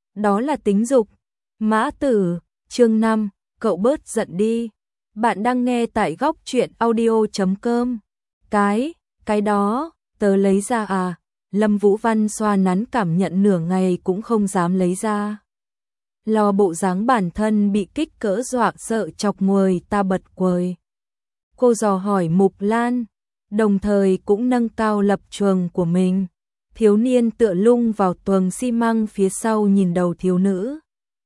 đó là tính dục. Mã Tử, chương 5, cậu bớt giận đi. Bạn đang nghe tại góc truyện audio.com. Cái đó, tớ lấy ra à? Lâm Vũ Văn xoa nắn cảm nhận nửa ngày cũng không dám lấy ra. Lo bộ dáng bản thân bị kích cỡ dọa sợ chọc người ta bật quời. Cô dò hỏi Mục Lan, đồng thời cũng nâng cao lập trường của mình. Thiếu niên tựa lưng vào tường xi măng phía sau nhìn đầu thiếu nữ.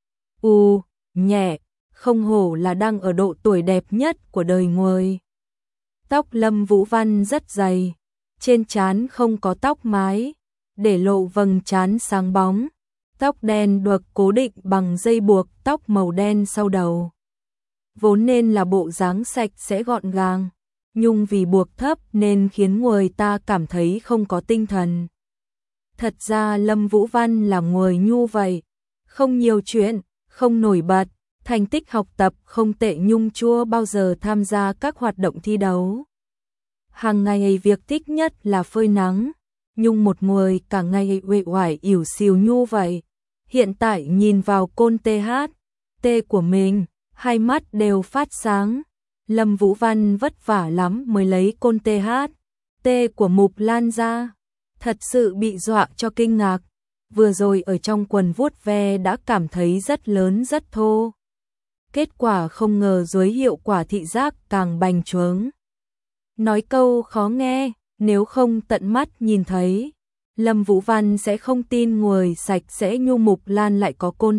Nhẹ, không hổ là đang ở độ tuổi đẹp nhất của đời người. Tóc Lâm Vũ Văn rất dày, trên trán không có tóc mái, để lộ vầng trán sáng bóng. Tóc đen được cố định bằng dây buộc tóc màu đen sau đầu. Vốn nên là bộ dáng sạch sẽ gọn gàng, nhưng vì buộc thấp nên khiến người ta cảm thấy không có tinh thần. Thật ra Lâm Vũ Văn là người nhu vậy, không nhiều chuyện, không nổi bật, thành tích học tập không tệ nhưng chưa bao giờ tham gia các hoạt động thi đấu. Hàng ngày việc thích nhất là phơi nắng, nhưng một người cả ngày uể oải ỉu xìu nhu vậy. Hiện tại nhìn vào côn THT của mình, hai mắt đều phát sáng. Lâm Vũ Văn vất vả lắm mới lấy côn THT của Mục Lan ra. Thật sự bị dọa cho kinh ngạc. Vừa rồi ở trong quần vuốt ve đã cảm thấy rất lớn rất thô. Kết quả không ngờ dưới hiệu quả thị giác càng bành trướng. Nói câu khó nghe, nếu không tận mắt nhìn thấy, Lâm Vũ Văn sẽ không tin người sạch sẽ nhu Mục Lan lại có côn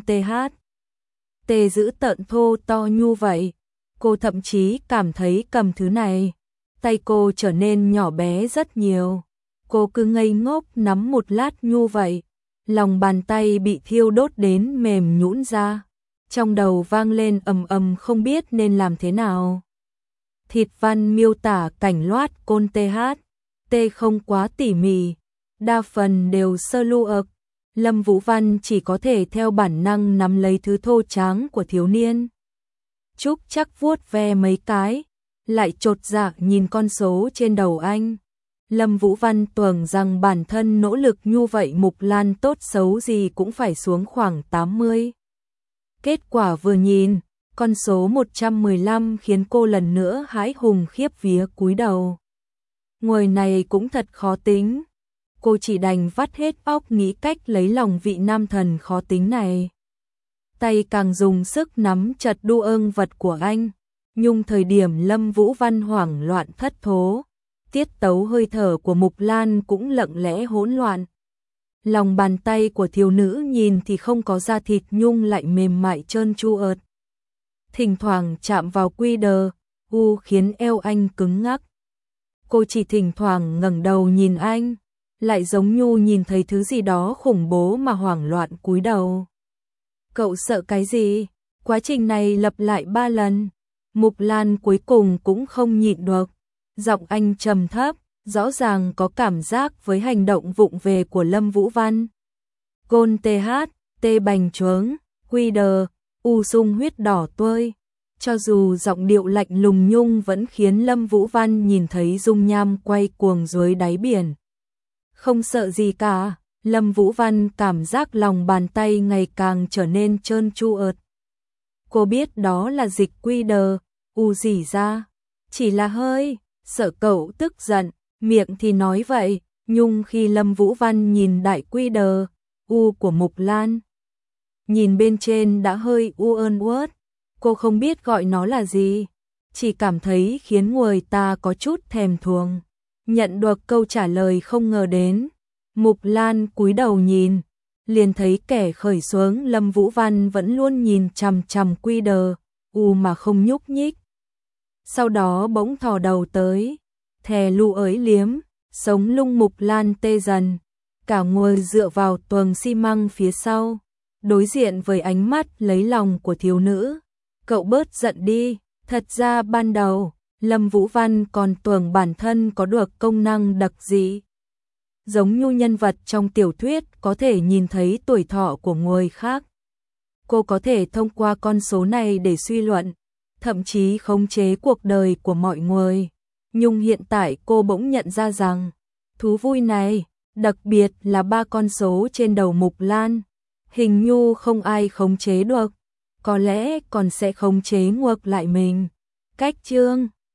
THT giữ tợn thô to nhu vậy. Cô thậm chí cảm thấy cầm thứ này, tay cô trở nên nhỏ bé rất nhiều. Cô cứ ngây ngốc nắm một lát nhu vậy, lòng bàn tay bị thiêu đốt đến mềm nhũn ra. Trong đầu vang lên ầm ầm không biết nên làm thế nào. Thịt văn miêu tả cảnh loát côn THT không quá tỉ mỉ, đa phần đều sơ lược. Lâm Vũ Văn chỉ có thể theo bản năng nắm lấy thứ thô tráng của thiếu niên. Trúc chắc vuốt ve mấy cái, lại chột dạ nhìn con số trên đầu anh. Lâm Vũ Văn tưởng rằng bản thân nỗ lực như vậy Mục Lan tốt xấu gì cũng phải xuống khoảng 80. Kết quả vừa nhìn, con số 115 khiến cô lần nữa hãi hùng khiếp vía cúi đầu. Người này cũng thật khó tính. Cô chỉ đành vắt hết óc nghĩ cách lấy lòng vị nam thần khó tính này. Tay càng dùng sức nắm chặt đu ương vật của anh, nhưng thời điểm Lâm Vũ Văn hoảng loạn thất thố, tiết tấu hơi thở của Mục Lan cũng lặng lẽ hỗn loạn. Lòng bàn tay của thiếu nữ nhìn thì không có da thịt nhung lại mềm mại trơn tru ợt. Thỉnh thoảng chạm vào quy đờ, khiến eo anh cứng ngắc. Cô chỉ thỉnh thoảng ngẩng đầu nhìn anh, lại giống như nhìn thấy thứ gì đó khủng bố mà hoảng loạn cúi đầu. Cậu sợ cái gì? Quá trình này lặp lại 3 lần. Mục Lan cuối cùng cũng không nhịn được. Giọng anh trầm thấp, rõ ràng có cảm giác với hành động vụng về của Lâm Vũ Văn. Côn THT bành trướng, quy đờ, sung huyết đỏ tươi. Cho dù giọng điệu lạnh lùng nhung vẫn khiến Lâm Vũ Văn nhìn thấy dung nham quay cuồng dưới đáy biển. Không sợ gì cả, Lâm Vũ Văn cảm giác lòng bàn tay ngày càng trở nên trơn tru ợt. Cô biết đó là dịch quy đờ, rỉ ra. Chỉ là hơi, sợ cậu tức giận, miệng thì nói vậy, nhưng khi Lâm Vũ Văn nhìn đại quy đờ, của Mục Lan, nhìn bên trên đã hơi ơn uất, cô không biết gọi nó là gì, chỉ cảm thấy khiến người ta có chút thèm thuồng. Nhận được câu trả lời không ngờ đến, Mục Lan cúi đầu nhìn, liền thấy kẻ khởi xuống Lâm Vũ Văn vẫn luôn nhìn chằm chằm quy đờ, mà không nhúc nhích. Sau đó bỗng thò đầu tới, thè lù ới liếm, sống lung Mục Lan tê dần, cả người dựa vào tường xi măng phía sau, đối diện với ánh mắt lấy lòng của thiếu nữ. Cậu bớt giận đi, thật ra ban đầu, Lâm Vũ Văn còn tưởng bản thân có được công năng đặc dị. Giống như nhân vật trong tiểu thuyết có thể nhìn thấy tuổi thọ của người khác. Cô có thể thông qua con số này để suy luận, thậm chí khống chế cuộc đời của mọi người. Nhưng hiện tại cô bỗng nhận ra rằng, thú vui này, đặc biệt là 3 con số trên đầu Mục Lan, Hình như không ai khống chế được, có lẽ còn sẽ khống chế ngược lại mình. Cách chương